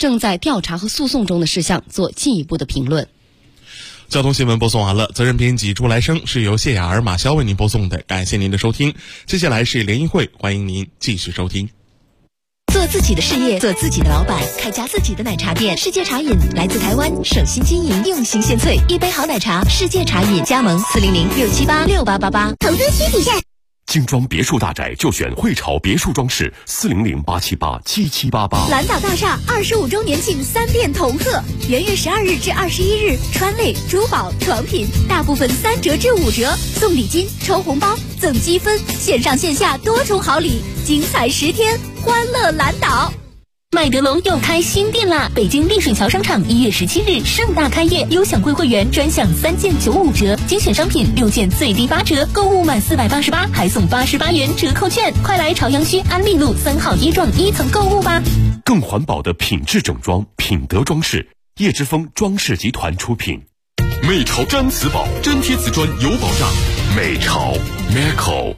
正在调查和诉讼中的事项做进一步的评论。 交通新闻播送完了，责任编辑朱来生，是由谢雅儿、马潇为您播送的，感谢您的收听。接下来是联谊会，欢迎您继续收听。 做自己的事业，做自己的老板，开家自己的奶茶店。世界茶饮来自台湾，省心经营，用心献萃，一杯好奶茶，世界茶饮。加盟400-678-6888。 投资需谨慎。 精装别墅大宅就选汇潮别墅装饰，400-878-7788。 蓝岛大厦25周年庆3店同贺，元月12日至21日，川类、珠宝、床品大部分3折至5折，送礼金、抽红包、赠积分，线上线下多重好礼，精彩10天，欢乐蓝岛。麦德龙又开新店啦！北京丽水桥商场1月17日盛大开业，优享贵会员专享3件95折，精选商品6件最低8折，购物满488还送88元折扣券，快来朝阳区安利路3号1幢1层购物吧！ 更环保的品质整装，品德装饰，叶之峰装饰集团出品。 美潮毡瓷宝，粘贴瓷砖有保障。 美潮 Meco。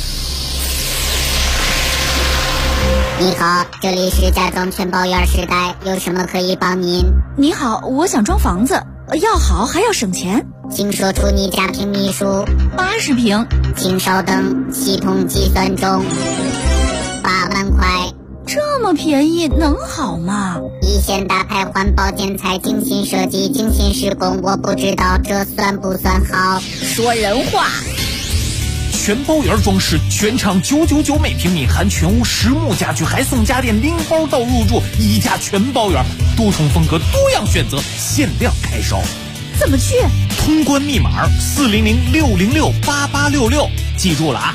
你好，这里是家装全包园时代，有什么可以帮您？ 你好，我想装房子，要好还要省钱， 请说出你家平米数。 80平。 请稍等，系统计算中。8万块。 这么便宜能好吗？ 一线大牌环保建材，精心设计，精心施工，我不知道这算不算好。 说人话。 全包园装饰，全场999每平米，含全屋实木家具，还送家电拎包到入住，一家全包园，多重风格，多样选择，限量开烧。 怎么去？ 通关密码400-606-8866，记住了啊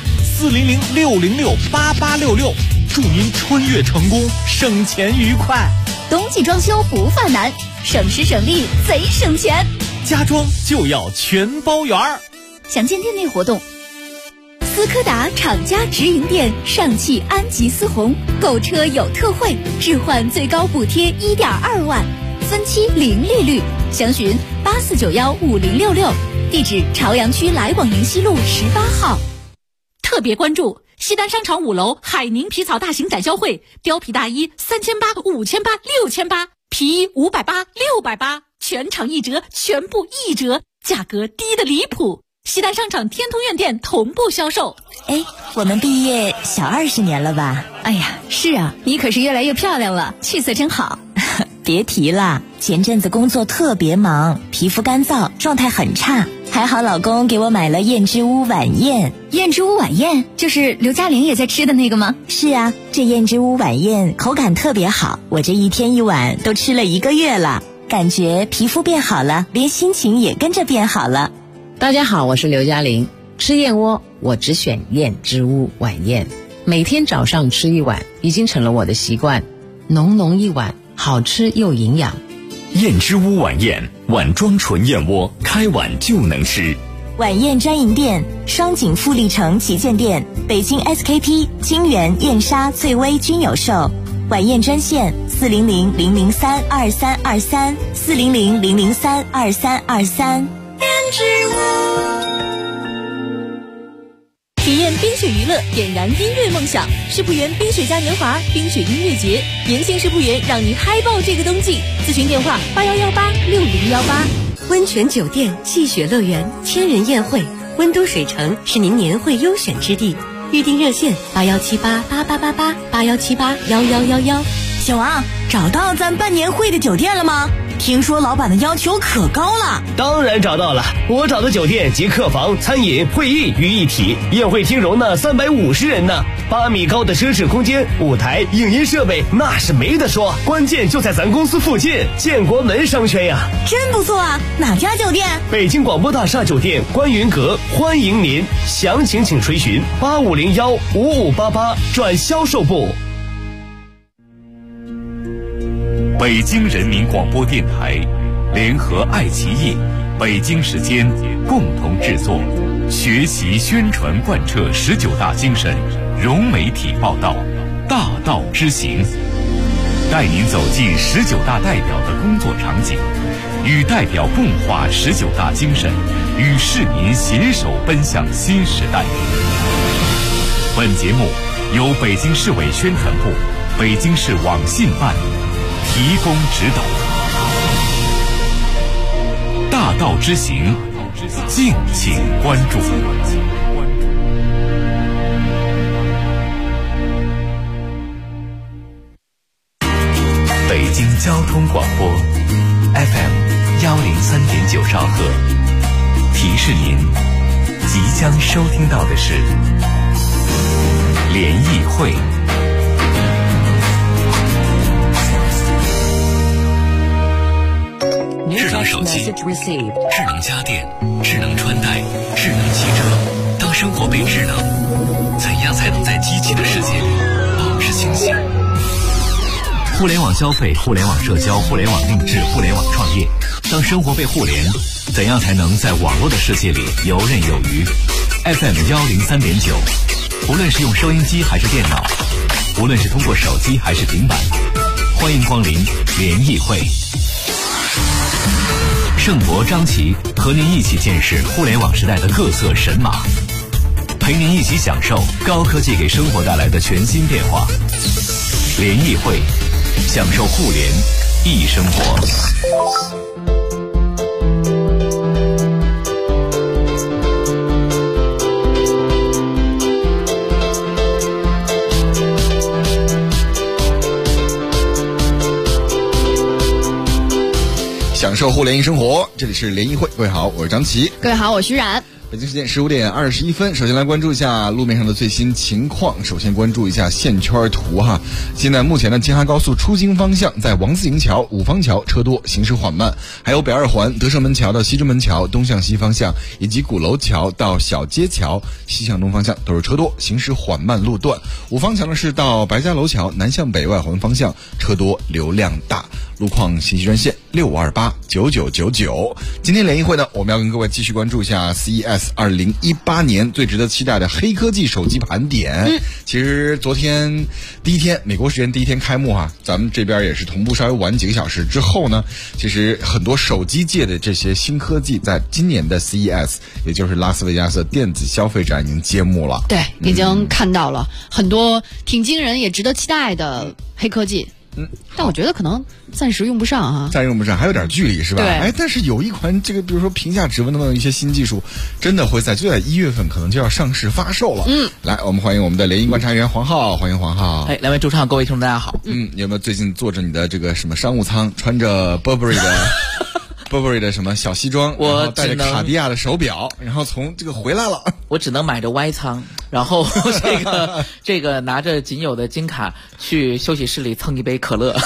，400-606-8866，祝您穿越成功，省钱愉快。 冬季装修不犯难，省时省力贼省钱， 家装就要全包园。 详见店内活动。斯柯达厂家直营店上汽安吉思红，购车有特惠，置换最高补贴1.2万，分期零利率，详询84915066，地址朝阳区来广营西路18号。 特别关注西单商场5楼海宁皮草大型展销会，貂皮大衣3800、5800、6800，皮衣580、680，全场1折，全部1折，价格低得离谱。西单商场天通苑店同步销售。 我们毕业小20年了吧？哎呀，是啊，你可是越来越漂亮了，气色真好。 别提了，前阵子工作特别忙，皮肤干燥，状态很差，还好老公给我买了燕之屋晚宴。 燕之屋晚宴就是刘嘉玲也在吃的那个吗？ 是啊，这燕之屋晚宴口感特别好，我这一天一碗都吃了1个月了，感觉皮肤变好了，连心情也跟着变好了。 大家好，我是刘嘉玲。吃燕窝我只选燕之屋晚宴，每天早上吃1碗已经成了我的习惯，浓浓一碗，好吃又营养。 燕之屋晚宴，碗装纯燕窝，开碗就能吃。 晚宴专营店：双井富力城旗舰店、北京 SKP、金源、燕莎、翠微均有售。晚宴专线400-003-2323，400-003-2323。 体验冰雪娱乐，点燃音乐梦想。世博园冰雪嘉年华冰雪音乐节，迎新世博园让你嗨爆这个冬季。咨询电话81186018。 温泉酒店、戏雪乐园、千人宴会，温都水城是您年会优选之地。预订热线81788888，81781111。 小王，找到咱办年会的酒店了吗？听说老板的要求可高了。 当然找到了，我找的酒店集客房、餐饮、会议于一体，宴会厅容纳350人呢，8米高的奢侈空间，舞台、影音设备那是没得说，关键就在咱公司附近，建国门商圈呀。 真不错啊，哪家酒店？ 北京广播大厦酒店观云阁，欢迎您，详情请垂询8501-5588转销售部。 北京人民广播电台联合爱奇艺、北京时间共同制作，学习宣传贯彻19大精神，融媒体报道，大道之行，带您走进19大代表的工作场景，与代表共话19大精神，与市民携手奔向新时代。本节目由北京市委宣传部、北京市网信办提供指导。大道之行，敬请关注。北京交通广播 FM103.9兆赫，提示您即将收听到的是联谊会。智能手机、智能家电、智能穿戴、智能汽车，当生活被智能，怎样才能在机器的世界里保持清醒？互联网消费、互联网社交、互联网定制、互联网创业，当生活被互联，怎样才能在网络的世界里游刃有余？ FM103.9，无论是用收音机还是电脑，无论是通过手机还是平板，欢迎光临联谊会。盛博、张琪和您一起见识互联网时代的各色神马，陪您一起享受高科技给生活带来的全新变化。联谊会，享受互联易生活。 享受互联易生活，这里是联谊会。各位好，我是张琪。 各位好，我徐冉。 北京时间15点21分，首先来关注一下路面上的最新情况。首先关注一下线圈图哈。现在目前的京哈高速出京方向，在王自营桥、五方桥车多，行驶缓慢；还有北二环德胜门桥到西直门桥东向西方向，以及鼓楼桥到小街桥西向东方向都是车多，行驶缓慢路段。五方桥呢是到白家楼桥南向北外环方向，车多流量大。路况信息专线65289999。今天联谊会呢，我们要跟各位继续关注一下 CES 2018年最值得期待的黑科技手机盘点。其实昨天第一天，美国时间第一天开幕哈，咱们这边也是同步稍微晚几个小时之后呢，其实很多手机界的这些新科技在今年的 CES， 也就是拉斯维加斯电子消费展已经揭幕了。 对，已经看到了很多挺惊人也值得期待的黑科技。但我觉得可能暂时用不上啊， 暂时用不上，还有点距离是吧？ 对， 但是有一款这个，比如说屏下指纹的一些新技术，真的会就在1月份可能就要上市发售了。来，我们欢迎我们的联谊观察员黄浩，欢迎黄浩。 两位主唱，各位听众大家好。 有没有最近坐着你的这个什么商务舱，穿着 Burberry 的什么小西装，然后带着卡地亚的手表，然后从这个回来了？ 我只能买着 Y 舱，然后这个拿着仅有的金卡去休息室里蹭一杯可乐。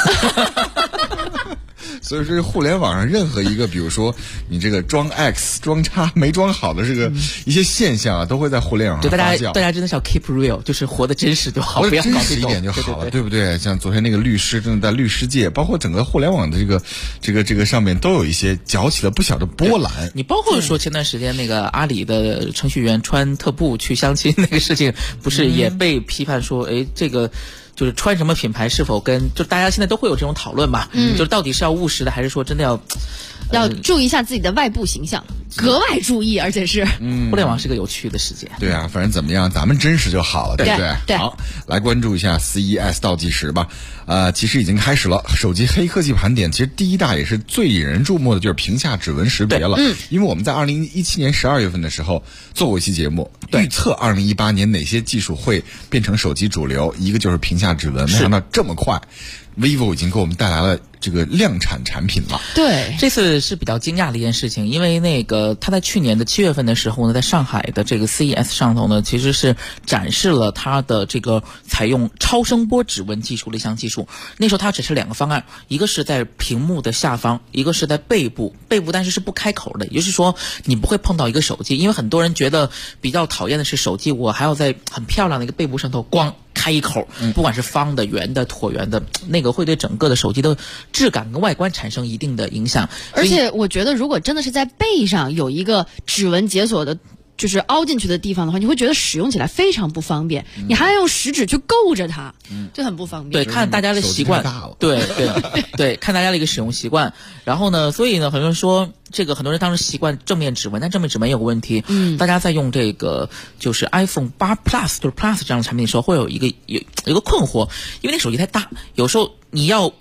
所以说，互联网上任何一个，比如说你这个装 X、装叉没装好的这个一些现象啊，都会在互联网上发酵。 大家真的是要 keep real， 就是活得真实就好，不要搞这种， 真实一点就好了，对不对？像昨天那个律师，真的在律师界，包括整个互联网的这个上面，都有一些搅起了不小的波澜。 你包括说前段时间那个阿里的程序员穿特步去相亲那个事情，不是也被批判说，这个。就是穿什么品牌是否跟，就大家现在都会有这种讨论嘛，就是到底是要务实的，还是说真的要注意一下自己的外部形象，格外注意，而且是互联网是个有趣的世界。 对啊，反正怎么样，咱们真实就好了，对不对？ 对。 好，来关注一下 CES 倒计时吧。其实已经开始了，手机黑科技盘点。其实第一大也是最引人注目的就是屏下指纹识别了。因为我们在2017年12月份的时候做过一期节目，预测2018年哪些技术会变成手机主流，一个就是屏下指纹，没想到这么快。vivo 已经给我们带来了这个量产产品了。 对，这次是比较惊讶的一件事情，因为他在去年的7月份的时候呢，在上海的这个 CES 上头呢，其实是展示了它的这个采用超声波指纹技术的一项技术。那时候它只是2个方案，一个是在屏幕的下方，一个是在背部，但是不开口的，也就是说你不会碰到一个手机。因为很多人觉得比较讨厌的是手机我还要在很漂亮的一个背部上头光开一口，不管是方的、圆的、椭圆的，那个会对整个的手机的质感跟外观产生一定的影响。 而且我觉得如果真的是在背上有一个指纹解锁的就是凹进去的地方的话，你会觉得使用起来非常不方便，你还要用食指去够着它，就很不方便。 对，看大家的习惯，对，看大家的一个使用习惯。然后呢，所以呢，很多人说这个很多人当时习惯正面指纹，但正面指纹有个问题，大家在用这个就是 iPhone 8 Plus 就是 Plus 这样的产品的时候，会有一个困惑，因为那手机太大，有时候你要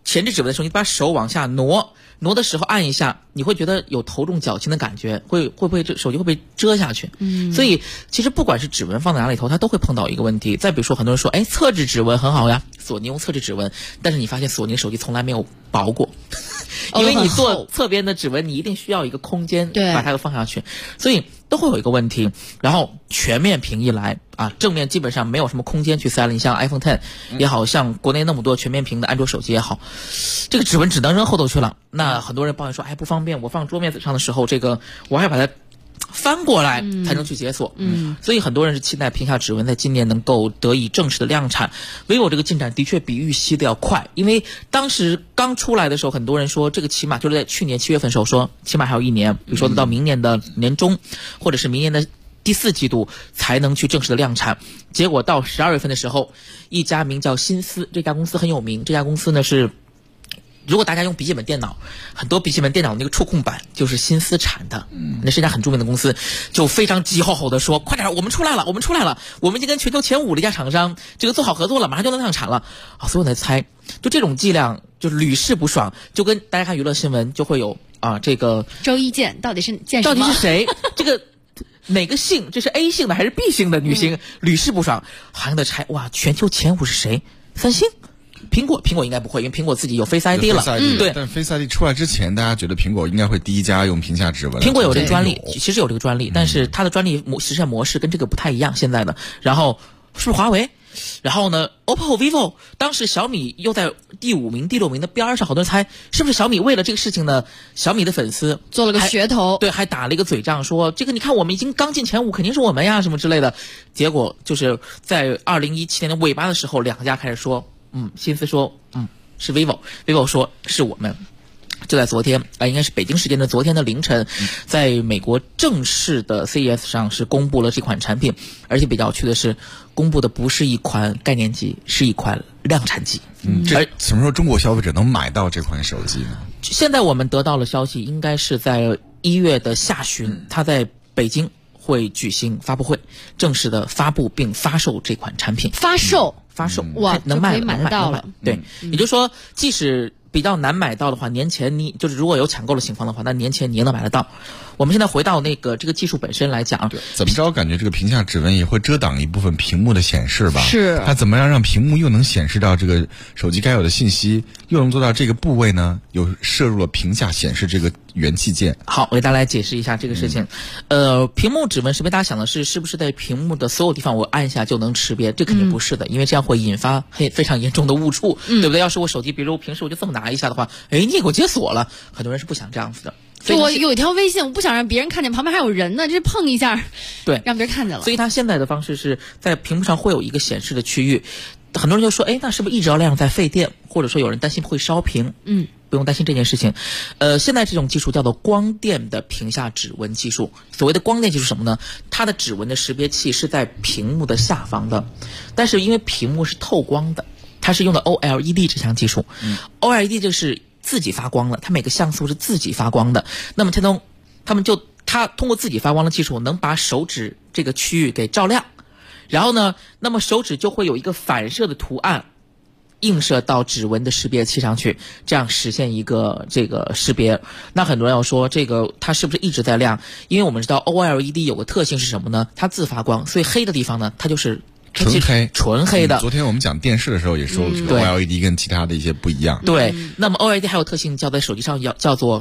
前置指纹的时候，你把手往下挪的时候按一下，你会觉得有头重脚轻的感觉，会不会这手机会被遮下去？所以其实不管是指纹放在哪里头，它都会碰到一个问题。再比如说，很多人说，侧置指纹很好呀，索尼用侧置指纹，但是你发现索尼的手机从来没有薄过。因为你做侧边的指纹，你一定需要一个空间把它放下去，所以都会有一个问题。然后全面屏一来啊，正面基本上没有什么空间去塞了。你像 iPhone X 也好，像国内那么多全面屏的安卓手机也好，这个指纹只能扔后头去了。那很多人抱怨说，不方便，我放桌面上的时候，这个我还要把它翻过来才能去解锁。所以很多人是期待屏下指纹在今年能够得以正式的量产。vivo 这个进展的确比预期的要快，因为当时刚出来的时候，很多人说这个起码就是在去年7月份的时候说起码还有1年，比如说到明年的年中或者是明年的第4季度才能去正式的量产。结果到12月份的时候，一家名叫新思，这家公司很有名，这家公司呢是，如果大家用笔记本电脑，很多笔记本电脑那个触控板就是新思产的，那是一家很著名的公司，就非常急吼吼的说，快点，我们出来了，我们已经跟全球前5的一家厂商这个做好合作了，马上就能量产了啊！所有人在猜，就这种剂量就屡试不爽，就跟大家看娱乐新闻就会有这个周一见到底是见什么？ 到底是谁？这个哪个姓？这是 A 姓的还是 B 姓的女星？屡试不爽，好像在猜哇，全球前5是谁？三星。苹果应该不会，因为苹果自己有 Face ID 了。 对，但 Face ID 出来之前，大家觉得苹果应该会第一家用屏下指纹。 苹果有这个专利，其实有这个专利，但是它的专利实现模式跟这个不太一样。现在的，然后是不是华为？然后呢 ，OPPO、vivo， 当时小米又在第5名、第6名的边上，好多人猜是不是小米为了这个事情呢？小米的粉丝做了个噱头， 对，还打了一个嘴仗，说这个你看我们已经刚进前5，肯定是我们呀，什么之类的。结果就是在2017年的尾巴的时候，两家开始说。新思说是 vivo 说是我们。就在昨天应该是北京时间的昨天的凌晨，在美国正式的 CES 上是公布了这款产品，而且比较有趣的是，公布的不是一款概念机，是一款量产机。 而什么时候中国消费者能买到这款手机呢？ 现在我们得到了消息，应该是在1月的下旬，它在北京会举行发布会，正式的发布并发售这款产品。 发售哇，能卖得到了。 对，也就是说，即使比较难买到的话，年前你就是如果有抢购的情况的话，那年前你也能买得到。我们现在回到这个技术本身来讲， 怎么着感觉这个屏下指纹也会遮挡一部分屏幕的显示吧？ 是。 它怎么样让屏幕又能显示到这个手机该有的信息，又能做到这个部位呢？有摄入了屏下显示这个元器件。 好，我给大家来解释一下这个事情。屏幕指纹识别，大家想的是不是在屏幕的所有地方我按一下就能识别？这肯定不是的，因为这样会引发非常严重的误触，对不对？要是我手机，比如平时我就这么拿一下的话，你也给我解锁了，很多人是不想这样子的。 就我有一条微信，我不想让别人看见旁边还有人呢，这碰一下， 对， 让别人看见了。 所以它现在的方式是在屏幕上会有一个显示的区域，很多人就说，那是不是一直要亮在费电？或者说有人担心会烧屏？不用担心这件事情。现在这种技术叫做光电的屏下指纹技术。所谓的光电技术什么呢？它的指纹的识别器是在屏幕的下方的，但是因为屏幕是透光的，它是用的 OLED 这项技术。OLED 就是自己发光了，它每个像素是自己发光的。那么它通过自己发光的技术，能把手指这个区域给照亮，然后呢，那么手指就会有一个反射的图案映射到指纹的识别器上去，这样实现一个这个识别。那很多人要说这个它是不是一直在亮？因为我们知道 OLED 有个特性是什么呢？它自发光，所以黑的地方呢，它就是纯黑的。 昨天我们讲电视的时候也说，OLED 跟其他的一些不一样。 对，那么 OLED 还有特性叫在手机上叫做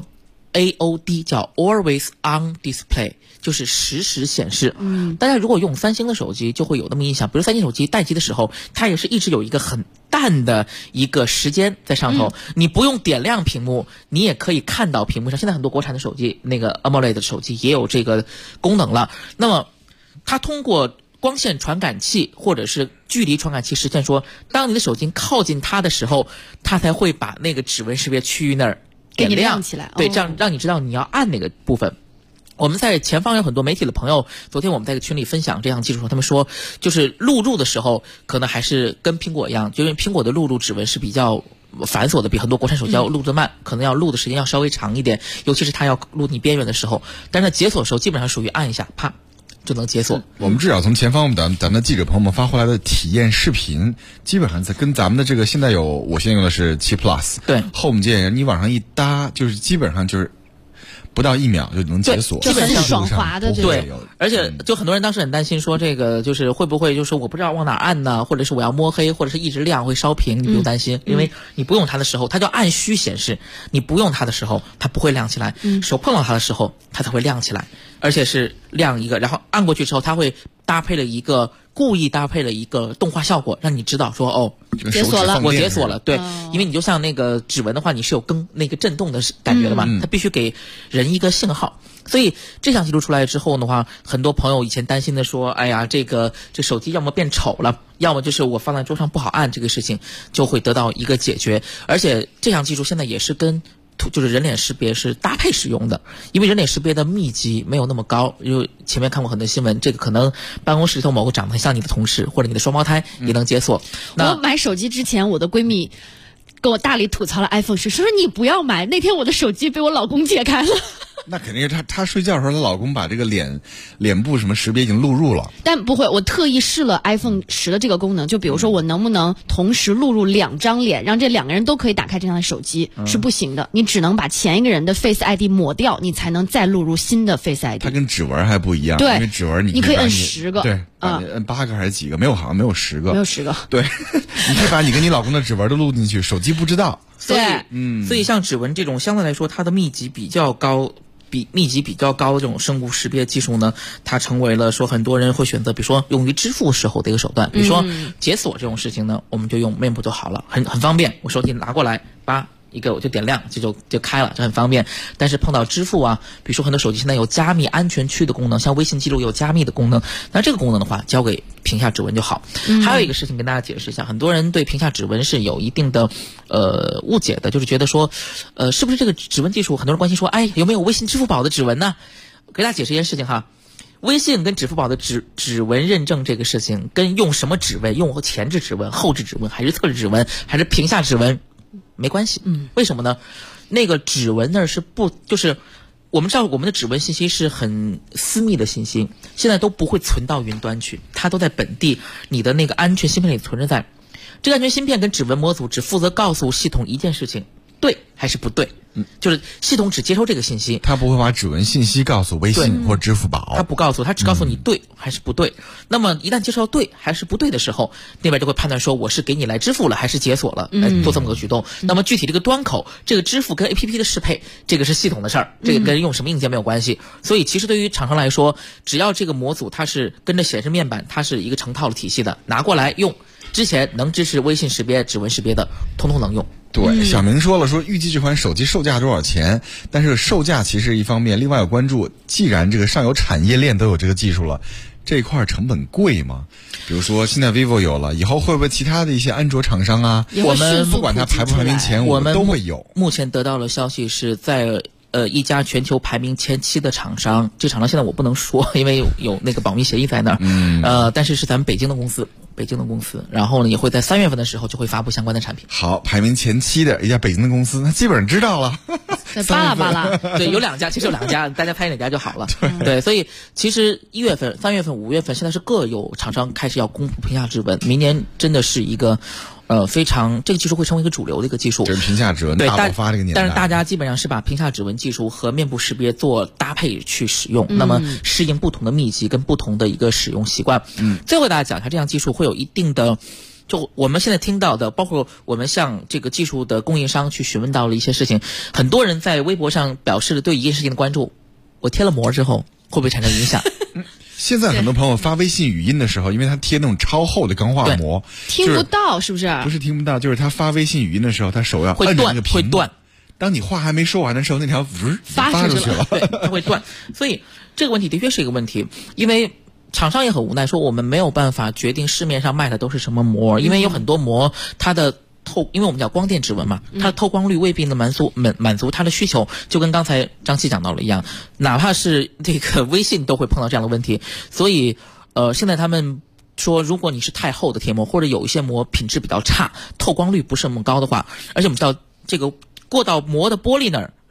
AOD， 叫 Always On Display， 就是实时显示。大家如果用三星的手机就会有那么印象，比如三星手机待机的时候，它也是一直有一个很淡的一个时间在上头，你不用点亮屏幕，你也可以看到屏幕上。现在很多国产的手机，那个 AMOLED 的手机也有这个功能了。那么它通过光线传感器或者是距离传感器实现说，当你的手机靠近它的时候，它才会把那个指纹识别区域那儿点亮起来。 对，这样让你知道你要按哪个部分。我们在前方有很多媒体的朋友，昨天我们在群里分享这项技术的时候，他们说就是录入的时候可能还是跟苹果一样，就因为苹果的录入指纹是比较繁琐的，比很多国产手机要录得慢，可能要录的时间要稍微长一点，尤其是它要录你边缘的时候。但是解锁的时候基本上属于按一下啪就能解锁。 我们至少从前方咱们的记者朋友们发回来的体验视频，基本上在跟咱们的这个现在我现在用的是7 Plus， 对 Home 键你往上一搭，就是基本上就是不到1秒就能解锁， 就很爽滑的。 对，而且就很多人当时很担心说这个就是会不会就是我不知道往哪按呢，或者是我要摸黑，或者是一直亮会烧屏，你不用担心，因为你不用它的时候它叫按需显示，你不用它的时候它不会亮起来，手碰到它的时候它才会亮起来，而且是亮一个，然后按过去之后它会故意搭配了一个动画效果，让你知道说解锁了， 我解锁了。对，因为你就像那个指纹的话，你是有那个震动的感觉的嘛，它必须给人一个信号。所以这项技术出来之后的话，很多朋友以前担心的说，哎呀，这手机要么变丑了，要么就是我放在桌上不好按，这个事情就会得到一个解决。而且这项技术现在也是跟就是人脸识别是搭配使用的，因为人脸识别的密集没有那么高，因为前面看过很多新闻，这个可能办公室里头某个长得很像你的同事或者你的双胞胎也能解锁。 我买手机之前，我的闺蜜跟我大力吐槽了 iPhone 10，说你不要买。那天我的手机被我老公解开了。 那肯定是她睡觉的时候，她老公把这个脸部什么识别已经录入了。 但不会，我特意试了 iPhone 10的这个功能，就比如说我能不能同时录入2张脸，让这2个人都可以打开这样的手机，是不行的。你只能把前一个人的 Face ID 抹掉，你才能再录入新的 Face ID。 它跟指纹还不一样， 对， 因为指纹你可以摁10个， 对，摁8个还是几个？好像没有10个， 没有10个。 对，你可以把你跟你老公的指纹都录进去，手机不知道。 所以像指纹这种相对来说它的密集比较高的这种生物识别技术呢，它成为了说很多人会选择，比如说用于支付时候的一个手段。比如说解锁这种事情呢，我们就用面部就好了，很方便。我手机拿过来，一个我就点亮，就开了，这很方便。但是碰到支付啊，比如说很多手机现在有加密安全区的功能，像微信记录有加密的功能，那这个功能的话交给屏下指纹就好。还有一个事情跟大家解释一下，很多人对屏下指纹是有一定的误解的，就是觉得说是不是这个指纹技术，很多人关心说，哎，有没有微信支付宝的指纹呢？给大家解释一件事情哈，微信跟支付宝的指纹认证这个事情，跟用什么指纹，用前置指纹、后置指纹，还是侧置指纹，还是屏下指纹没关系。为什么呢？那个指纹那是就是我们知道我们的指纹信息是很私密的信息，现在都不会存到云端去，它都在本地你的那个安全芯片里存着在。这个安全芯片跟指纹模组只负责告诉系统一件事情，对还是不对，就是系统只接收这个信息， 它不会把指纹信息告诉微信或支付宝， 它不告诉，它只告诉你对还是不对。那么一旦接收到对还是不对的时候，那边就会判断说我是给你来支付了还是解锁了，来做这么个举动。那么具体这个端口，这个支付跟 APP 的适配，这个是系统的事儿，这个跟用什么硬件没有关系。所以其实对于厂商来说，只要这个模组它是跟着显示面板，它是一个成套的体系的，拿过来用，之前能支持微信识别、指纹识别的，通通能用。 对，小明说了，说预计这款手机售价多少钱？但是售价其实一方面，另外有关注，既然这个上游产业链都有这个技术了，这一块成本贵吗？比如说现在 vivo 有了，以后会不会其他的一些安卓厂商啊， 我们不管它排不排名前5都会有？ 目前得到的消息是在一家全球排名前7的厂商，这厂商现在我不能说，因为有那个保密协议在那儿。但是是咱们北京的公司，然后呢也会在3月份的时候就会发布相关的产品。 好，排名前7的一家北京的公司，那基本上知道了。 巴拉巴拉， 对，有2家，其实有2家，大家猜哪家就好了。对，所以其实1月份、3月份、5月份，现在是各有厂商开始要公布屏下指纹，明年真的是一个。非常这个技术会成为一个主流的一个技术， 就是屏下指纹大爆发这个年代。 但是大家基本上是把屏下指纹技术和面部识别做搭配去使用，那么适应不同的密集跟不同的一个使用习惯。最后给大家讲一下，这样技术会有一定的，就我们现在听到的，包括我们向这个技术的供应商去询问到了一些事情，很多人在微博上表示了对一件事情的关注，我贴了膜之后会不会产生影响？ 现在很多朋友发微信语音的时候，因为他贴那种超厚的钢化膜， 听不到，是不是？ 不是听不到，就是他发微信语音的时候，他手要摁着那个屏， 会断。 当你话还没说完的时候，那条发出去了， 对，它会断。所以这个问题的确是一个问题，因为厂商也很无奈，说我们没有办法决定市面上卖的都是什么膜，因为有很多膜它的因为我们叫光电指纹嘛，它的透光率未必能满足它的需求，就跟刚才张琪讲到了一样，哪怕是这个微信都会碰到这样的问题。所以现在他们说，如果你是太厚的贴膜，或者有一些膜品质比较差，透光率不是那么高的话，而且我们知道这个过到膜的玻璃那儿，如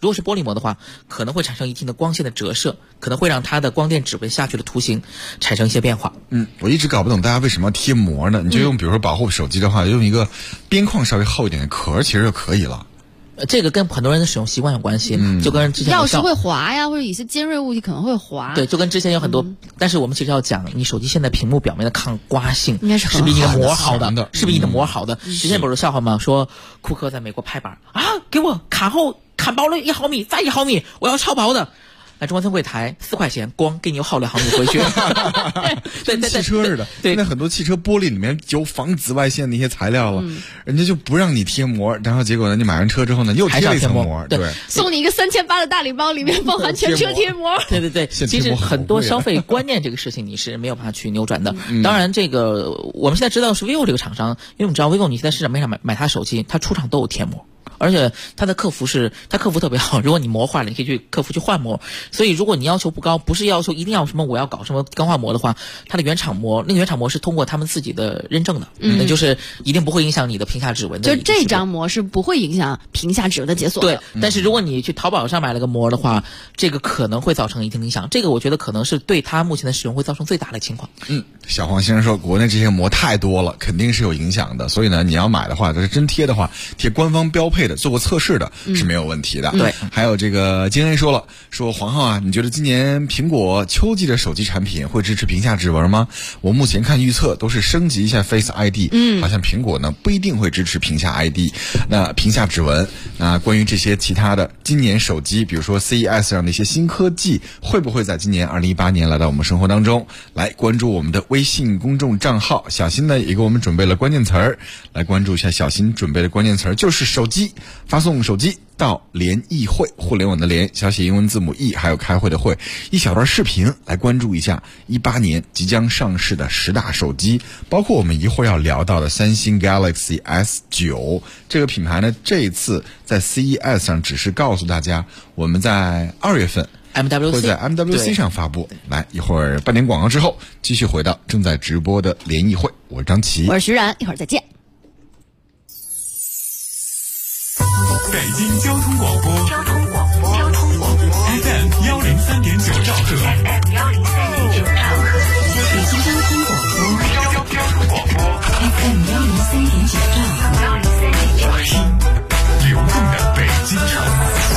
如果是玻璃膜的话，可能会产生一定的光线的折射，可能会让它的光电指纹下去的图形产生一些变化。 我一直搞不懂大家为什么要贴膜呢？你就用比如说保护手机的话，用一个边框稍微厚一点的壳其实就可以了。 这个跟很多人的使用习惯有关系，就跟之前钥匙会滑呀，或者一些尖锐物体可能会滑。 对，就跟之前有很多，但是我们其实要讲，你手机现在屏幕表面的抗刮性应该是比你的膜好的，是比你的膜好的。之前不是笑话吗？说库克在美国拍板啊，给我砍薄了1毫米，再1毫米，我要超薄的。来中关村柜台4块钱，光给你又耗2毫米回去。 对，汽车似的。对，现在很多汽车玻璃里面有防紫外线的一些材料了，人家就不让你贴膜，然后结果呢，你买完车之后呢，又贴了一层膜。对， 送你一个3800的大礼包，里面包含全车贴膜。 对，其实很多消费观念这个事情你是没有办法去扭转的。当然，这个我们现在知道是 vivo 这个厂商，因为我们知道 vivo 你在市场面上买它手机，它出厂都有贴膜。而且它客服特别好，如果你膜坏了，你可以去客服去换膜。所以如果你要求不高，不是要求一定要什么我要搞什么钢化膜的话，它的原厂膜，那个原厂膜是通过他们自己的认证的，那就是一定不会影响你的屏下指纹的。 就这张膜是不会影响屏下指纹的解锁的。 对，但是如果你去淘宝上买了个膜的话，这个可能会造成一定影响。这个我觉得可能是对它目前的使用会造成最大的情况。 小黄先生说，国内这些膜太多了，肯定是有影响的。所以呢，你要买的话，就是真贴的话，贴官方标配的，做过测试的是没有问题的。 对， 还有这个金恩说黄浩啊，你觉得今年苹果秋季的手机产品会支持屏下指纹吗？我目前看预测都是升级一下 Face ID，好像苹果呢不一定会支持屏下 ID， 那屏下指纹。那关于这些其他的，今年手机，比如说 CES 上的一些新科技，会不会在今年2018年来到我们生活当中？来关注我们的微信公众账号，小新呢也给我们准备了关键词儿，来关注一下小新准备的关键词儿，就是手机，发送手机到联谊会，互联网的联，小写英文字母 E， 还有开会的会，一小段视频来关注一下18年即将上市的10大手机，包括我们一会儿要聊到的三星 Galaxy S9 这个品牌呢，这一次在 CES 上只是告诉大家，我们在2月份会在 MWC 上发布。来，一会儿半点广告之后，继续回到正在直播的联谊会。我是张琪， 我是徐然，一会儿再见。 北京交通广播FM 103.9兆赫，北京交通广播 FM 103.9兆赫，听流动的北京城。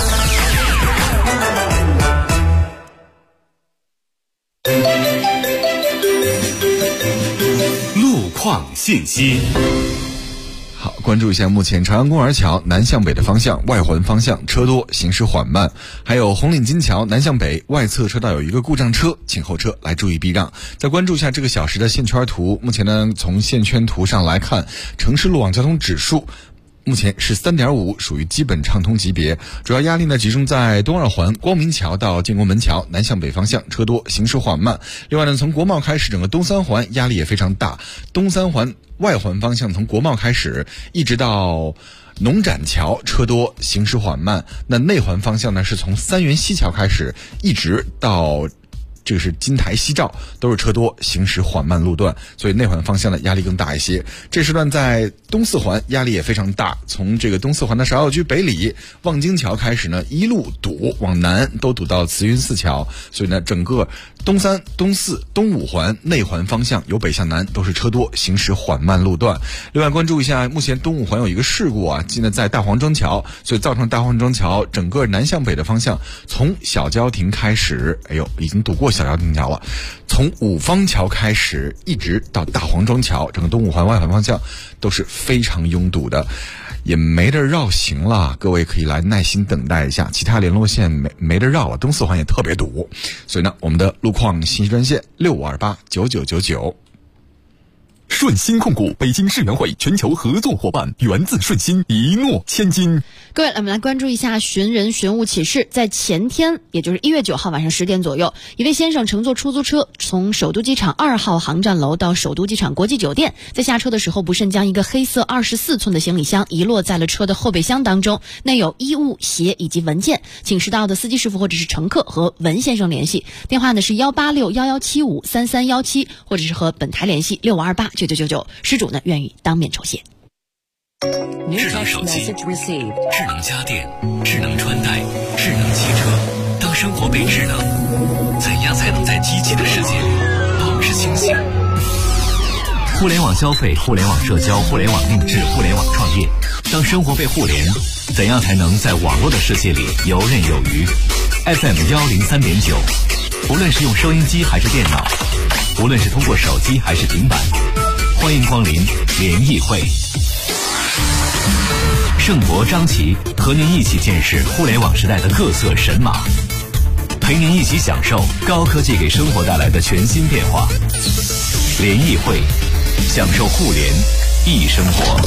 路况信息。 好，关注一下目前朝阳公园桥南向北的方向外环方向车多，行驶缓慢，还有红领巾桥南向北外侧车道有一个故障车，请后车来注意避让。再关注一下这个小时的线圈图，目前呢从线圈图上来看，城市路网交通指数目前是 3.5， 属于基本畅通级别，主要压力呢集中在东二环光明桥到建国门桥南向北方向车多，行驶缓慢。另外呢，从国贸开始整个东三环压力也非常大，东三环外环方向从国贸开始一直到农展桥车多，行驶缓慢。那内环方向呢是从三元西桥开始一直到这个是金台西照，都是车多，行驶缓慢路段，所以内环方向的压力更大一些。这时段在东四环压力也非常大，从这个东四环的芍药居北里望京桥开始呢，一路堵往南都堵到慈云寺桥，所以呢整个东三、东四、东五环内环方向由北向南都是车多，行驶缓慢路段。另外关注一下，目前东五环有一个事故啊，现在在大黄庄桥，所以造成大黄庄桥整个南向北的方向从小交亭开始，已经堵过小交亭桥了，从五方桥开始一直到大黄庄桥，整个东五环外环方向都是非常拥堵的，也没得绕行了，各位可以来耐心等待一下，其他联络线没得绕了，东四环也特别堵，所以呢，我们的路况信息专线65289999。 顺鑫控股北京世园会全球合作伙伴，源自顺鑫，一诺千金。 各位，我们来关注一下寻人寻物启事。在前天，也就是1月9号晚上10点左右，一位先生乘坐出租车从首都机场2号航站楼到首都机场国际酒店，在下车的时候不慎将一个黑色24寸的行李箱遗落在了车的后备箱当中，内有衣物、鞋以及文件，请识到的司机师傅或者是乘客和文先生联系，电话呢是18611753317，或者是和本台联系65289999，失主呢愿意当面酬谢。 智能手机、智能家电、智能穿戴、 智能汽车，当生活被智能，怎样才能在机器的世界里保持清醒？ 互联网消费、互联网社交、互联网定制、互联网创业，当生活被互联，怎样才能在网络的世界里游刃有余？ FM 103.9，无论是用收音机还是电脑，无论是通过手机还是平板，欢迎光临联谊会。盛博、张琪和您一起见识互联网时代的各色神马，陪您一起享受高科技给生活带来的全新变化。联谊会，享受互联易生活。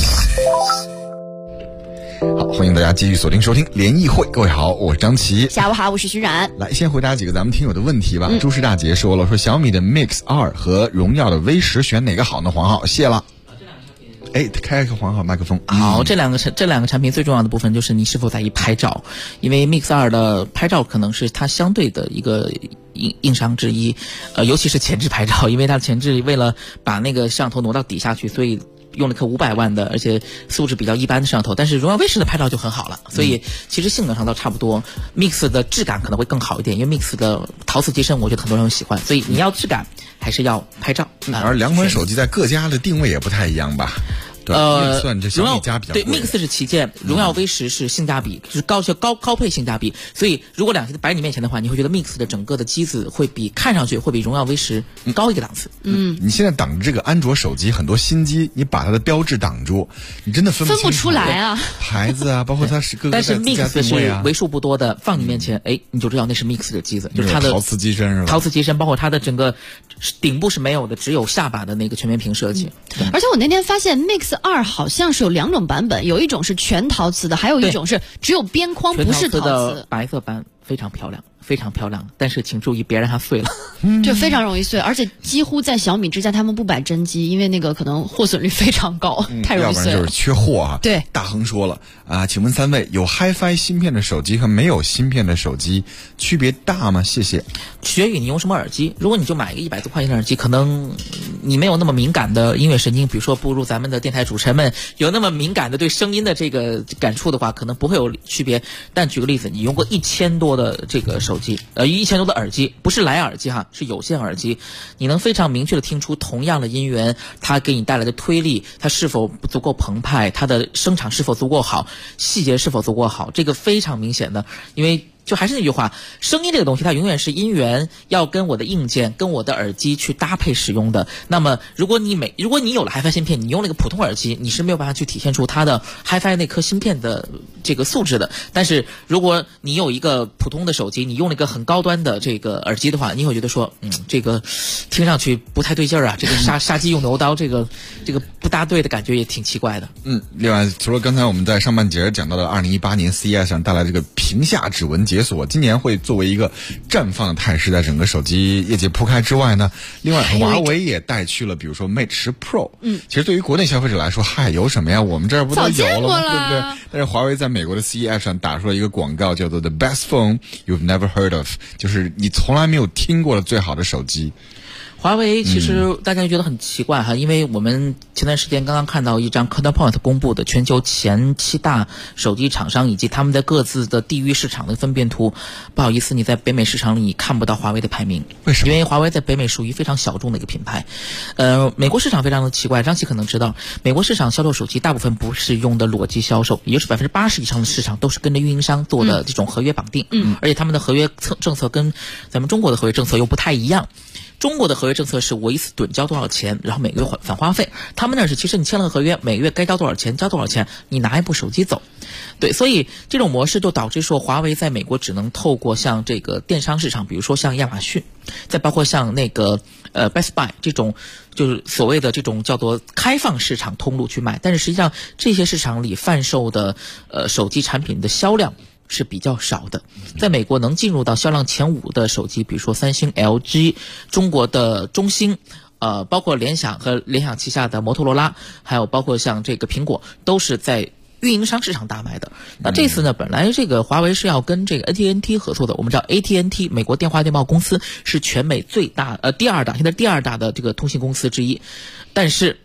好，欢迎大家继续锁定收听联谊会。各位好，我是张琪。 下午好，我是徐冉。 来，先回答几个咱们听友的问题吧。朱氏大姐说了，说小米的 Mix 2和荣耀的 V10选哪个好呢？黄浩，谢了。哎，开个黄浩麦克风。 好，这两个产品最重要的部分就是你是否在意拍照，因为 Mix 2的拍照可能是它相对的一个硬伤之一，尤其是前置拍照，因为它的前置为了把那个摄像头挪到底下去，所以用了颗500万的，而且素质比较一般的摄像头，但是荣耀 V10的拍照就很好了，所以其实性能上倒差不多。Mix 的质感可能会更好一点，因为 Mix 的陶瓷机身，我觉得很多人喜欢，所以你要质感还是要拍照。 而两款手机在各家的定位也不太一样吧？算这小米家比较贵。 对 Mix 是旗舰，荣耀 V10是性价比，就是高配性价比。所以如果两机摆你面前的话，你会觉得 Mix 的整个的机子会看上去会比荣耀 V10高一个档次。 你现在挡着这个安卓手机，很多新机你把它的标志挡住，你真的分不出来啊， 牌子啊，包括它是各个但是 Mix 是为数不多的放你面前，哎，你就知道那是 Mix 的机子，就是它的陶瓷机身是吧？ 陶瓷机身，包括它的整个顶部是没有的，只有下巴的那个全面屏设计。 而且我那天发现 Mix 2好像是有2种版本，有一种是全陶瓷的，还有一种是只有边框不是陶瓷的白色版，非常漂亮。非常漂亮，但是请注意别让它碎了， 就非常容易碎，而且几乎在小米之家他们不摆真机，因为那个可能获损率非常高，太容易碎了。 要不然就是缺货啊。 对， 大恒说了啊，请问3位有 HiFi 芯片的手机和没有芯片的手机区别大吗？谢谢。 取决于你用什么耳机，如果你就买一个100多块钱的耳机，可能你没有那么敏感的音乐神经，比如说不如咱们的电台主持人们有那么敏感的对声音的这个感触的话，可能不会有区别。但举个例子，你用过1000多的这个手机，1000多的耳机，不是蓝牙耳机哈，是有线耳机，你能非常明确的听出同样的音源，它给你带来的推力，它是否足够澎湃，它的声场是否足够好，细节是否足够好，这个非常明显的，因为就还是那句话，声音这个东西它永远是音源要跟我的硬件跟我的耳机去搭配使用的。那么如果你有了 HiFi 芯片，你用了一个普通耳机，你是没有办法去体现出它的 HiFi 那颗芯片的这个素质的。但是如果你有一个普通的手机，你用了一个很高端的这个耳机的话，你会觉得说这个听上去不太对劲儿啊，这个杀鸡用牛刀，这个不搭对的感觉也挺奇怪的。 另外除了刚才我们在上半节讲到的2018年 CES 上带来这个屏下指纹解锁，今年会作为一个绽放的态势在整个手机业界铺开之外呢，另外华为也带去了比如说 Mate 10 Pro。其实对于国内消费者来说，有什么呀，我们这儿不都有了吗？对不对？但是华为在美国的 CES 上打出了一个广告，叫做 The Best Phone You've Never Heard Of， 就是你从来没有听过的最好的手机。 华为其实大家就觉得很奇怪哈，因为我们前段时间刚刚看到一张 Counterpoint 公布的全球前7大手机厂商以及他们的各自的地域市场的分辨图。不好意思，你在北美市场里你看不到华为的排名。 为什么？ 因为华为在北美属于非常小众的一个品牌。美国市场非常的奇怪，张琪可能知道，美国市场销售手机大部分不是用的裸机销售，也就是80%以上的市场都是跟着运营商做的这种合约绑定。而且他们的合约政策跟咱们中国的合约政策又不太一样。中国的合约政策是我一次趸交多少钱，然后每个月返花费。他们那是其实你签了个合约，每个月该交多少钱交多少钱，你拿一部手机走。对，所以这种模式就导致说华为在美国只能透过像这个电商市场，比如说像亚马逊，再包括像那个Best Buy 这种就是所谓的这种叫做开放市场通路去卖。但是实际上这些市场里贩售的手机产品的销量是比较少的。在美国能进入到销量前5的手机，比如说三星、LG， 中国的中兴，包括联想和联想旗下的摩托罗拉，还有包括像这个苹果，都是在运营商市场大卖的。那这次呢，本来这个华为是要跟这个 AT&T 合作的。我们知道 AT&T 美国电话电报公司是全美最大第二大，现在第2大的这个通信公司之一。但是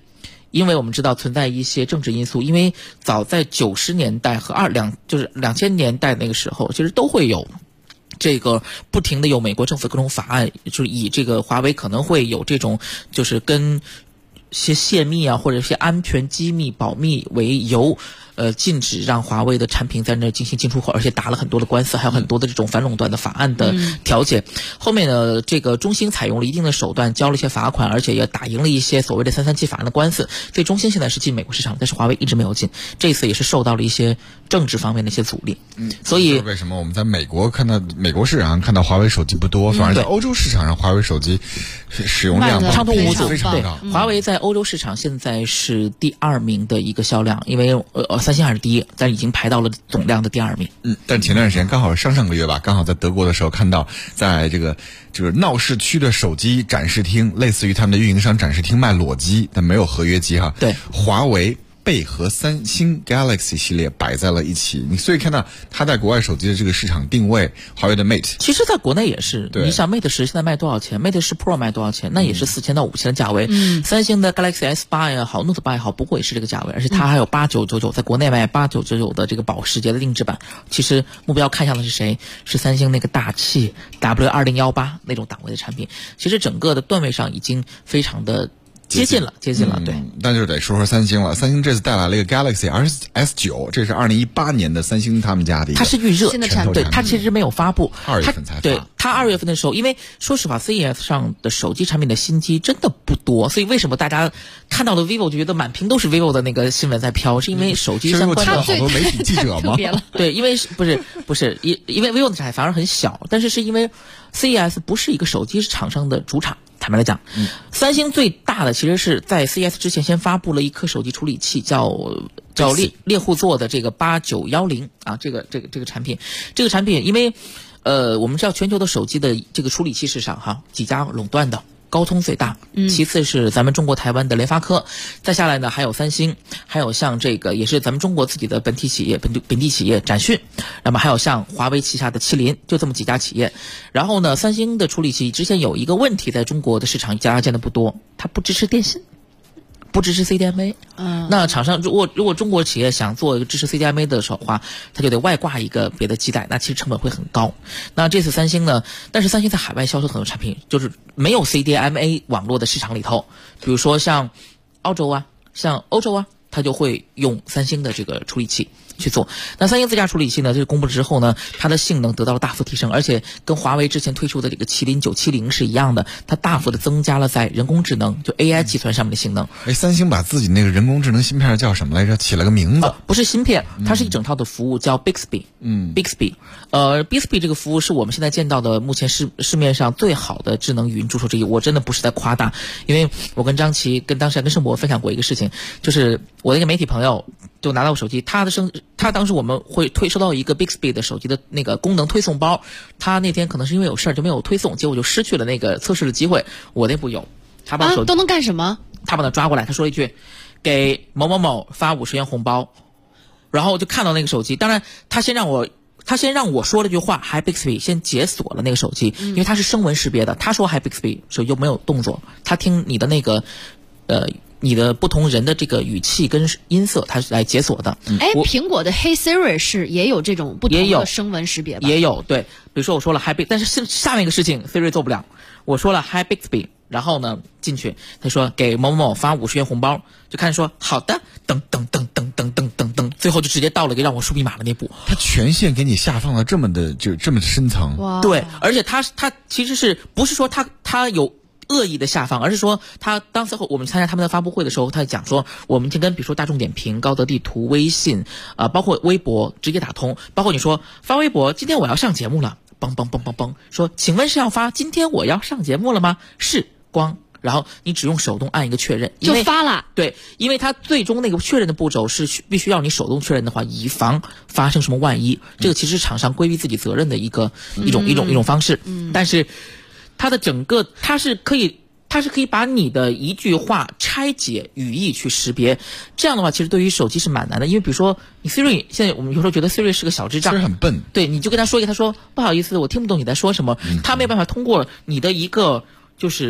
因为我们知道存在一些政治因素，因为早在90年代和2000年代那个时候，其实都会有这个不停的有美国政府各种法案，就是以这个华为可能会有这种就是跟些泄密啊或者一些安全机密保密为由，禁止让华为的产品在那进行进出口，而且打了很多的官司，还有很多的这种反垄断的法案的调解。后面呢，这个中兴采用了一定的手段，交了一些罚款，而且也打赢了一些所谓的337法案的官司。所以中兴现在是进美国市场，但是华为一直没有进，这次也是受到了一些政治方面的一些阻力。所以为什么我们在美国市场上看到华为手机不多，反而在欧洲市场上华为手机使用量畅通无阻， 非常高。 华为在欧洲市场现在是第2名的一个销量，因为三星还是第一，但已经排到了总量的第2名。 但前段时间刚好上个月吧，刚好在德国的时候看到，在这个就是闹市区的手机展示厅，类似于他们的运营商展示厅卖裸机，但没有合约机哈。 对， 华为被和三星 Galaxy 系列摆在了一起，你所以看到它在国外手机的这个市场定位，华为的 Mate 其实在国内也是，你想 Mate 10现在卖多少钱？ Mate 10 Pro 卖多少钱？那也是4000到5000的价位。三星的 Galaxy S8 也好 Note 8也好，不过也是这个价位，而且它还有8999，在国内卖8999的这个保时捷的定制版。其实目标看向的是谁？是三星那个大气 W2018 那种档位的产品。其实整个的段位上已经非常的接近了，对。 但就得说三星了。三星这次带来了一个 Galaxy S9，这是2018年的三星他们家的一个， 它是预热新的产品， 对，它其实没有发布 ，2月份才发。 对，它2月份的时候，因为说实话 CES 上的手机产品的新机真的不多，所以为什么大家看到的 vivo 就觉得满屏都是 vivo 的那个新闻在飘，是因为手机相关的好多媒体记者吗？ 对，因为不是因为 vivo 的产品反而很小，但是因为 CES 不是一个手机厂商的主场。坦白来讲，三星最大的其实是在 CES 之前先发布了一颗手机处理器，叫猎户座的这个8910啊，这个产品，因为我们知道全球的手机的这个处理器市场哈，几家垄断的。高通最大，其次是咱们中国台湾的联发科，再下来呢还有三星，还有像这个也是咱们中国自己的本地企业展讯，那么还有像华为旗下的麒麟，就这么几家企业。然后呢，三星的处理器之前有一个问题，在中国的市场大家见的不多，它不支持电信。不支持 CDMA，那厂商如果中国企业想做一个支持 CDMA 的话，它就得外挂一个别的基带，那其实成本会很高。那这次三星呢，但是三星在海外销售很多产品就是没有 CDMA 网络的市场里头，比如说像澳洲啊，像欧洲啊，它就会用三星的这个处理器去做。那三星自家处理器呢，这个公布了之后呢，它的性能得到了大幅提升，而且跟华为之前推出的这个麒麟970是一样的，它大幅的增加了在人工智能就 AI 计算上面的性能。 三星把自己那个人工智能芯片叫什么来着？起了个名字， 不是芯片，它是一整套的服务，叫 Bixby。Bixby 这个服务是我们现在见到的目前市面上最好的智能语音助手之一，我真的不是在夸大，因为我跟张琪当时跟盛博分享过一个事情，就是我的一个媒体朋友就拿到我手机，他当时我们会收到一个 Bixby 的手机的那个功能推送包，他那天可能是因为有事儿就没有推送，结果就失去了那个测试的机会。我那部有，他把手机都能干什么？ 他把它抓过来，他说了一句给某某某发50元红包，然后我就看到那个手机，当然他先让我说了句话 Hi Bixby， 先解锁了那个手机，因为它是声纹识别的，他说 Hi Bixby 手机又没有动作，他听你的那个你的不同人的这个语气跟音色，它是来解锁的。 苹果的 Hey Siri 也有这种不同的声纹识别吧？ 也有，对。比如说我说了 Hi Bixby， 但是下面一个事情 Siri 做不了。我说了 Hi Bixby， 然后呢进去，他说给某某某发50元红包，就看说好的，噔噔噔噔噔噔噔噔，最后就直接到了一个让我输密码的那步。 他权限给你下放了这么的深层。 哇！ 对，而且他其实是不是说他有恶意的下放，而是说他当时我们参加他们的发布会的时候，他讲说我们已经跟比如说大众点评、高德地图、微信包括微博直接打通，包括你说发微博今天我要上节目了，嘣嘣嘣嘣嘣，说请问是要发今天我要上节目了吗？是光，然后你只用手动按一个确认就发了。 对，因为它最终那个确认的步骤是必须要你手动确认的话，以防发生什么万一。这个其实厂商规避自己责任的一种方式。但是它的整个它是可以把你的一句话拆解语义去识别，这样的话其实对于手机是蛮难的。因为比如说你 Siri， 现在我们有时候觉得 Siri 是个小智障， 其实很笨。 对，你就跟他说一个，他说不好意思我听不懂你在说什么，他没有办法通过你的一个就是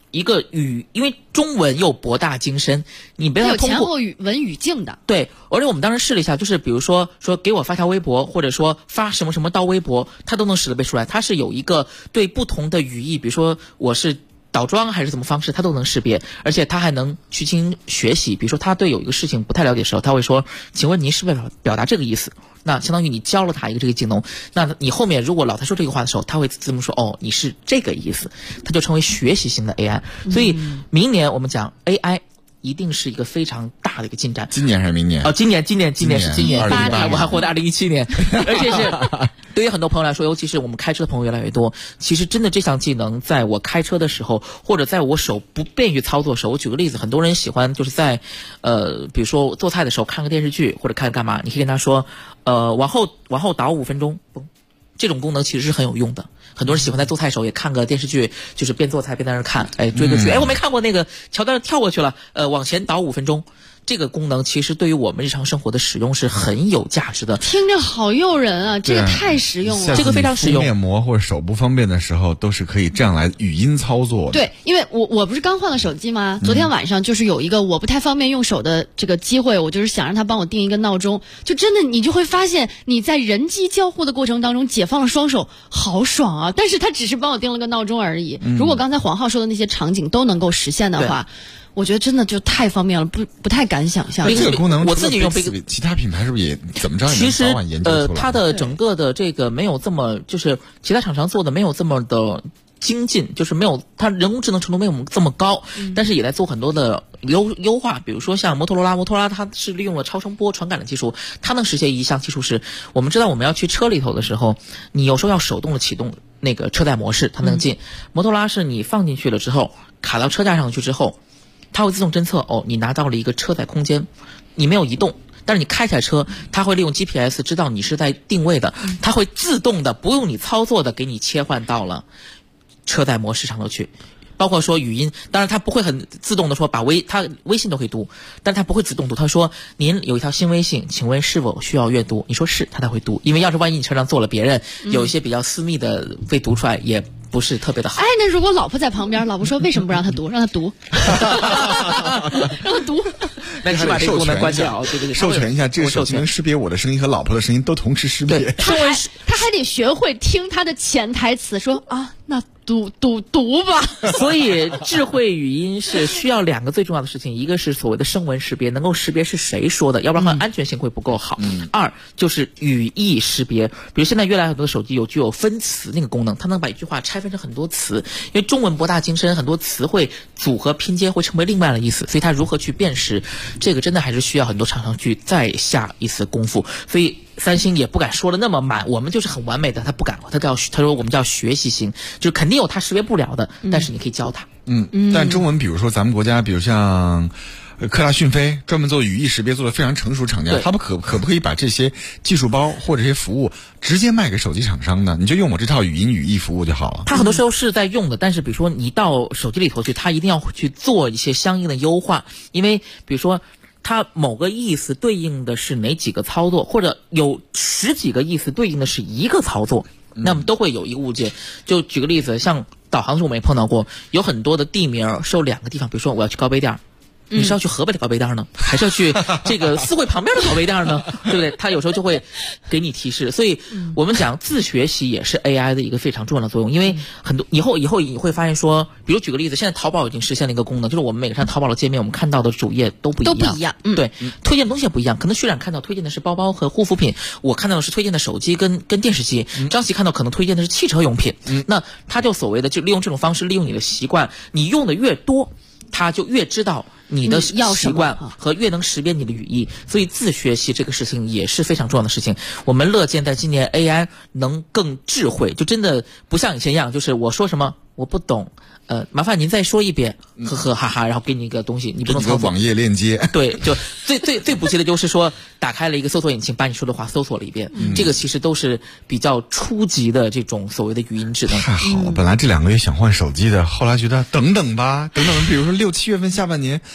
一个因为中文又博大精深，你不要通过前后文语境的。 对，而且我们当时试了一下，就是比如说给我发条微博，或者说发什么什么到微博，它都能识别出来。它是有一个对不同的语义，比如说我是倒装还是什么方式，它都能识别，而且它还能去进行学习。比如说他对有一个事情不太了解的时候，他会说：“请问您是不是表达这个意思？”那相当于你教了他一个这个技能，那你后面如果老太说这个话的时候，他会字幕说：“哦，你是这个意思。”它就成为学习型的 AI。所以明年我们讲 AI。一定是一个非常大的一个进展。 今年还是明年？ 今年是今年，我还活在2017年，而且是对于很多朋友来说，尤其是我们开车的朋友越来越多，其实真的这项技能，在我开车的时候，或者在我手不便于操作的时候，我举个例子，很多人喜欢就是在比如说做菜的时候看个电视剧或者看干嘛，你可以跟他说往后倒5分钟，这种功能其实是很有用的。很多人喜欢在做菜的时候也看个电视剧，就是边做菜边在那看，追个剧，我没看过那个桥段跳过去了，往前倒5分钟。这个功能其实对于我们日常生活的使用是很有价值的。 听着好诱人啊，这个太实用了。 这个非常实用。 面膜或者手不方便的时候，都是可以这样来语音操作的。 对，因为我不是刚换了手机吗？昨天晚上就是有一个我不太方便用手的这个机会，我就是想让他帮我定一个闹钟，就真的你就会发现你在人机交互的过程当中解放了双手，好爽啊！但是他只是帮我定了个闹钟而已。如果刚才黄浩说的那些场景都能够实现的话，我觉得真的就太方便了，不太敢想象。 这个功能我自己用其他品牌是不是也怎么着也能早晚研究出来？ 它的整个的这个没有这么，就是其他厂商做的没有这么的精进，就是没有它人工智能程度没有这么高，但是也在做很多的优化。比如说像摩托罗拉它是利用了超声波传感的技术，它能实现一项技术是，我们知道我们要去车里头的时候，你有时候要手动的启动那个车载模式，它能进。摩托罗拉是你放进去了之后，卡到车架上去之后，它会自动侦测你拿到了一个车载空间，你没有移动，但是你开起来车，它会利用 GPS 知道你是在定位的，它会自动的不用你操作的给你切换到了车载模式上头去。包括说语音，当然它不会很自动的说把它微信都可以读，但它不会自动读。他说您有一条新微信，请问是否需要阅读？你说是，它才会读。因为要是万一你车上坐了别人，有一些比较私密的被读出来，也不是特别的好。 那如果老婆在旁边，老婆说为什么不让他读？让他读，让他读。 那起码这个功能关掉，对， 授权一下，这个手机能识别我的声音和老婆的声音都同时识别。 他还得学会听他的潜台词，说啊，那读吧。 所以智慧语音是需要2个最重要的事情，一个是所谓的声纹识别，能够识别是谁说的，要不然安全性会不够好。2就是语义识别，比如现在越来越多的手机具有分词那个功能，它能把一句话拆分成很多词，因为中文博大精深，很多词汇组合拼接会成为另外的意思，所以它如何去辨识，这个真的还是需要很多厂商去再下一次功夫。所以三星也不敢说的那么满，我们就是很完美的，他不敢，他说我们叫学习型，就是肯定有他识别不了的，但是你可以教他。 但中文比如说咱们国家，比如像科大讯飞专门做语义识别做的非常成熟厂家，他们可不可以把这些技术包或者这些服务直接卖给手机厂商呢？你就用我这套语音语义服务就好了。 他很多时候是在用的，但是比如说你到手机里头去，他一定要去做一些相应的优化，因为比如说它某个意思对应的是哪几个操作，或者有10几个意思对应的是一个操作，那么都会有一个误解。就举个例子，像导航的时候我们也碰到过，有很多的地名是有2个地方，比如说我要去高碑店，你是要去河北的高碑店呢，还是要去这个四惠旁边的高碑店呢？对不对？它有时候就会给你提示。所以我们讲自学习也是 AI 的一个非常重要的作用，因为很多以后你会发现说，比如举个例子，现在淘宝已经实现了一个功能，就是我们每个上淘宝的界面，我们看到的主页都不一样。对，推荐的东西也不一样，可能渲染看到推荐的是包包和护肤品，我看到的是推荐的手机跟电视机，张琪看到可能推荐的是汽车用品。那他就所谓的就利用这种方式，利用你的习惯，你用的越多，他就越知道你的习惯和越能识别你的语义，所以自学习这个事情也是非常重要的事情。我们乐见在今年 AI 能更智慧，就真的不像以前一样，就是我说什么我不懂，麻烦您再说一遍，呵呵哈哈，然后给你一个东西，你不能操作。 网页链接。 对，就最不济的就是说，打开了一个搜索引擎，把你说的话搜索了一遍，这个其实都是比较初级的这种所谓的语音智能。 太好了，本来这2个月想换手机的，后来觉得等等吧，比如说6、7月份下半年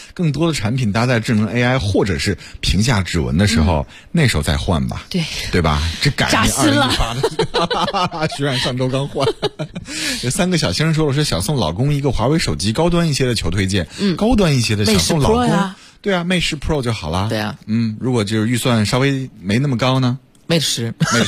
更多的产品搭载智能 AI 或者是屏下指纹的时候，那时候再换吧，对吧？这改扎心了。 徐冉上周刚换。这3个小先生说了，说想送老公一个华为手机，高端一些的求推荐，高端一些的想送老公。对啊，Mate 10 Pro 就好了。 对啊， 如果就是预算稍微没那么高呢 ？Mate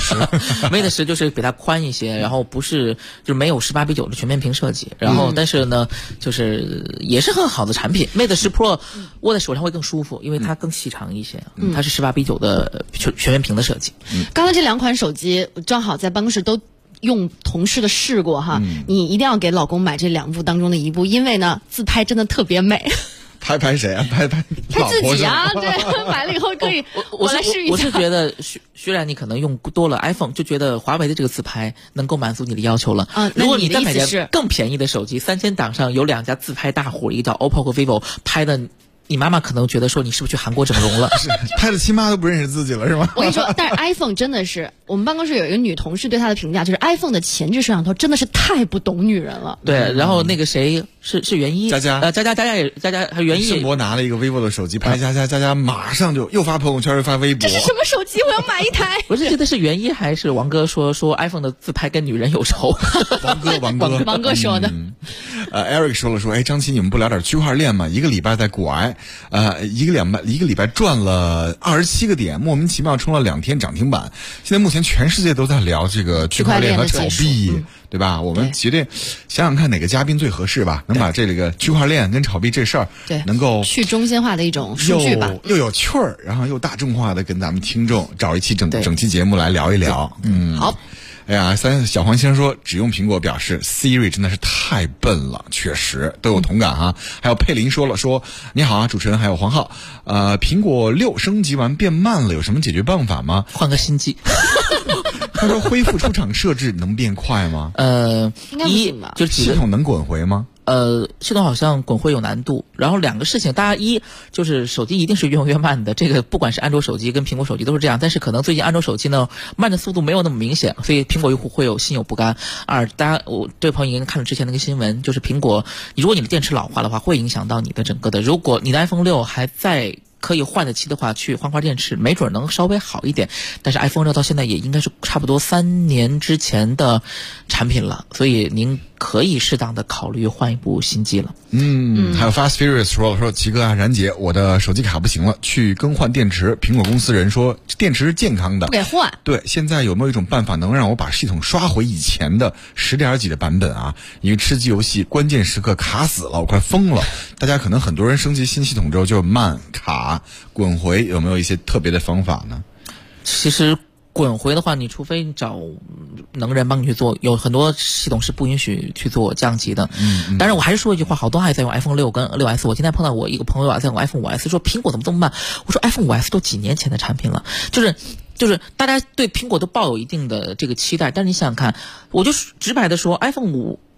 10就是比它宽一些，然后就是没有18:9的全面屏设计，然后但是呢，就是也是很好的产品。Mate 10 Pro 握在手上会更舒服，因为它更细长一些，它是18:9的全面屏的设计。 刚刚这2款手机正好在办公室都用同事的试过哈，你一定要给老公买这2部当中的一部，因为呢自拍真的特别美。 拍谁啊？拍老婆自己啊？对，买了以后可以我来试一下。 我是觉得虽然你可能用多了 iPhone， 就觉得华为的这个自拍能够满足你的要求了。如果你再买件更便宜的手机，3000档上有2家自拍大户，一个叫 OPPO 和 vivo， 拍的你妈妈可能觉得说你是不是去韩国整容了？ 是拍的亲妈都不认识自己了是吗？ 我跟你说，但是 iPhone 真的是，我们办公室有一个女同事对它的评价就是 iPhone 的前置摄像头真的是太不懂女人了。 对，然后那个谁是袁一，佳佳还袁一， 盛博拿了一个 vivo 的手机拍佳佳马上就又发朋友圈又发微博。 这是什么手机？我要买一台。 我是记得是袁一还是王哥说 iPhone 的自拍跟女人有仇。 王哥说的。 Eric 说了说，张琪你们不聊点区块链吗？一个礼拜在骨癌，一个礼拜赚了27个点，莫名其妙冲了2天涨停板。现在目前全世界都在聊这个区块链和炒币，对吧？我们决定想想看哪个嘉宾最合适吧，能把这个区块链跟炒币这事儿能够去中心化的一种数据吧， 又有趣儿，然后又大众化的跟咱们听众找一期整期节目来聊一聊。 好。 哎呀，小黄先生说，只用苹果表示 Siri 真的是太笨了，确实都有同感哈。还有佩林说了说，你好啊，主持人还有黄浩，苹果6升级完变慢了，有什么解决办法吗？ 换个新机。 他说恢复出厂设置能变快吗？ 应该不行吧？ 就系统能滚回吗？ 系统好像滚回有难度。然后2个事情，大家就是手机一定是越用越慢的，这个不管是安卓手机跟苹果手机都是这样。但是可能最近安卓手机呢慢的速度没有那么明显，所以苹果用户会有心有不甘。我这位朋友应该看了之前那个新闻，就是苹果，如果你的电池老化的话，会影响到你的整个的。如果你的 iPhone 6还在可以换得期的话，去换电池，没准能稍微好一点。但是 iPhone 6到现在也应该是差不多3年之前的产品了，所以您可以适当的考虑换一部新机了。 还有 Fast Furious 说齐哥啊，然姐，我的手机卡不行了，去更换电池。苹果公司人说电池是健康的， 不给换。 对，现在有没有一种办法能让我把系统刷回以前的10点几的版本啊？因为吃鸡游戏关键时刻卡死了，我快疯了。大家可能很多人升级新系统之后就慢卡滚回，有没有一些特别的方法呢？ 其实滚回的话，你除非你找能人帮你去做，有很多系统是不允许去做降级的。当然我还是说一句话，好多还在用 iPhone 6跟6S。我今天碰到我一个朋友啊，在用 iPhone 5S， 说苹果怎么这么慢？我说 iPhone 5S 都几年前的产品了，就是大家对苹果都抱有一定的这个期待，但是你想想看，我就直白的说 iPhone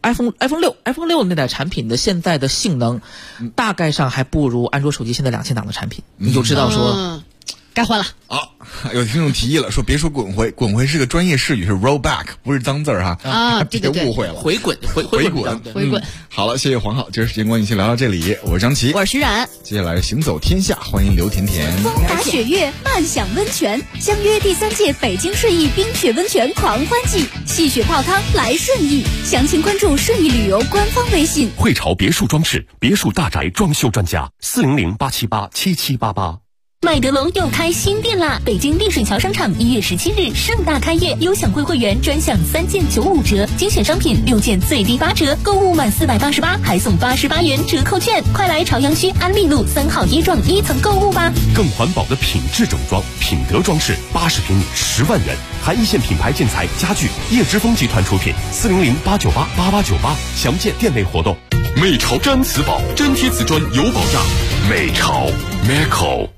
6那代产品的现在的性能，大概上还不如安卓手机现在2000档的产品，你就知道说该换了。 有听众提议了，说别说滚回，滚回是个专业术语，是 roll back， 不是脏字儿哈。别误会了， 回滚。 好了，谢谢黄浩，今儿时间关系先聊到这里，我是张琪， 我是徐冉， 接下来行走天下，欢迎刘甜甜。 风达雪月，慢享温泉，相约第3届北京顺义冰雪温泉狂欢季，戏雪泡汤来顺义，详情关注顺义旅游官方微信。 汇潮别墅装饰，别墅大宅装修专家，400-878-7788。 麦德龙又开新店啦！北京丽水桥商场1月17日盛大开业，优享会员专享3件95折，精选商品6件最低8折，购物满488还送88元折扣券，快来朝阳区安利路3号一幢1层购物吧！ 更环保的品质整装，品德装饰80平米10万元，含一线品牌建材家具，叶之峰集团出品，400-898-8898，详见店内活动。 美潮真瓷宝，真贴瓷砖有保障。美潮 Meco。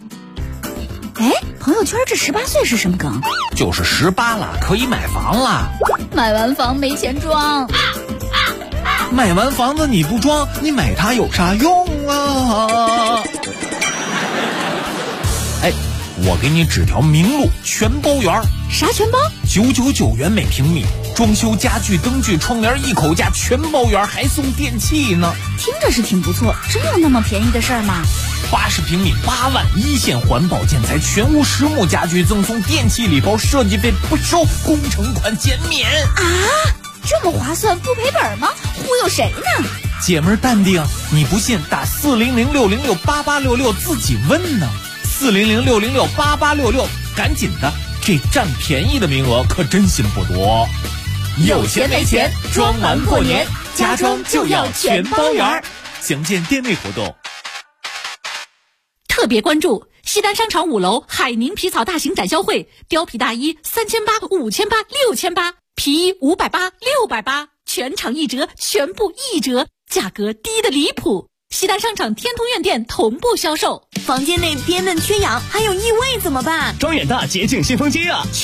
朋友圈这18岁是什么梗？ 就是18了，可以买房了。 买完房没钱装。 买完房子你不装，你买它有啥用啊？我给你指条明路，全包圆， 啥全包 ？999元每平米，装修家具、灯具、窗帘一口价，全包圆，还送电器呢。 听着是挺不错，真有那么便宜的事儿吗 ？80平米8万，一线环保建材，全屋实木家具赠送电器礼包，设计费不收，工程款减免啊！这么划算，不赔本吗？忽悠谁呢？ 姐们儿淡定，你不信打400-606-8866自己问呢。400-606-8866，赶紧的，这占便宜的名额可真心不多。 有钱没钱，装完过年，家装就要全包圆。 详见店内活动。 特别关注西单商场5楼海宁皮草大型展销会，貂皮大衣3800、5800、6800，皮衣580、680，全场一折，全部一折，价格低得离谱。西单商场天通苑店同步销售。 房间内憋闷缺氧，还有异味怎么办？ 庄远大洁净新风机啊！